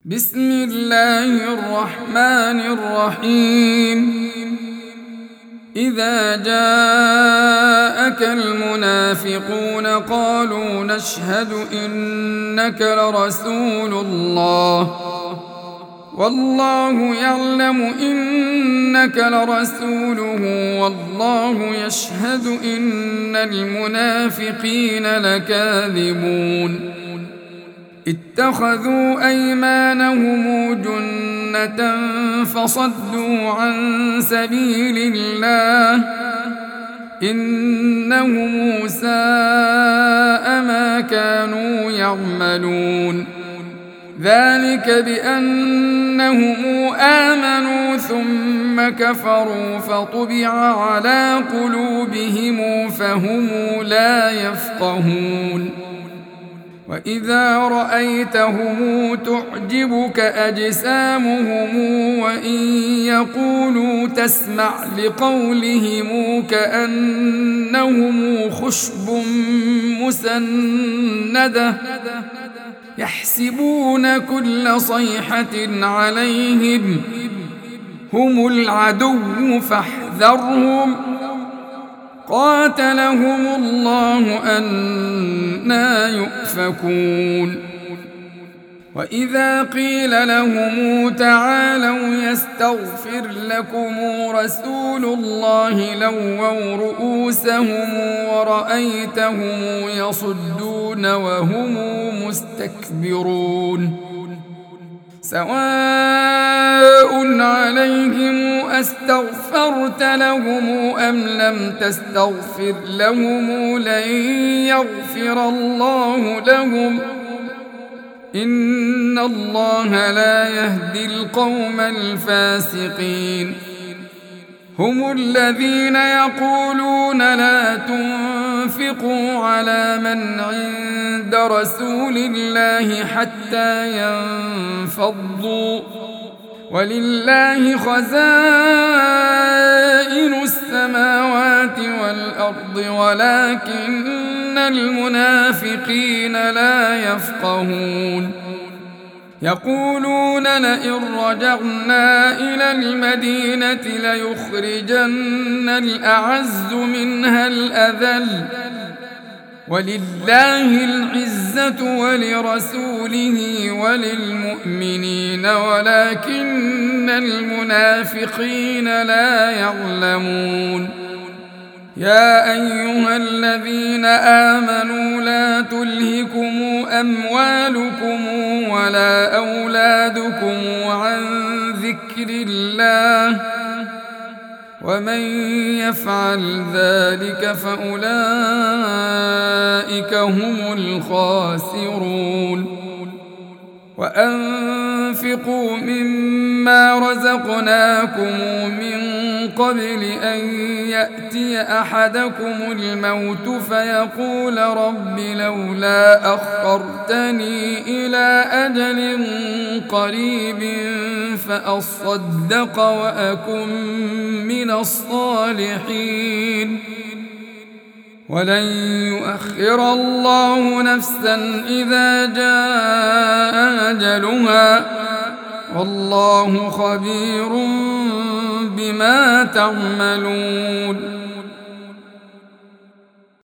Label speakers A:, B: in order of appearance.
A: بسم الله الرحمن الرحيم. إذا جاءك المنافقون قالوا نشهد إنك لرسول الله والله يعلم إنك لرسوله والله يشهد إن المنافقين لكاذبون. اتخذوا أيمانهم جنة فصدوا عن سبيل الله إنهم ساء ما كانوا يعملون. ذلك بأنهم آمنوا ثم كفروا فطبع على قلوبهم فهم لا يفقهون. وإذا رأيتهم تعجبك أجسامهم وإن يقولوا تسمع لقولهم كأنهم خشب مسندة يحسبون كل صيحة عليهم هم العدو فاحذرهم قاتلهم الله أنى يؤفكون. وإذا قيل لهم تعالوا يستغفر لكم رسول الله لووا رؤوسهم ورأيتهم يصدون وهم مستكبرون. سواء عليهم أستغفرت لهم أم لم تستغفر لهم لن يغفر الله لهم إن الله لا يهدي القوم الفاسقين. هم الذين يقولون لا تنفقوا على من عند رسول الله حتى ينفضوا ولله خزائن السماوات والأرض ولكن المنافقين لا يفقهون. يقولون لئن رجعنا إلى المدينة ليخرجن الأعز منها الأذل ولله العزة ولرسوله وللمؤمنين ولكن المنافقين لا يعلمون. يا أيها الذين آمنوا لا تلهكم أموالكم ولا أولادكم عن ذكر الله ومن يفعل ذلك فأولئك هم الخاسرون. وأنفقوا مما رزقناكم من قبل أن يأتي أحدكم الموت فيقول رب لولا أخرتني إلى أجل قريب فأصدق وأكن من الصالحين ولن يؤخر الله نفسا إذا جاء أجلها والله خبير بما تعملون.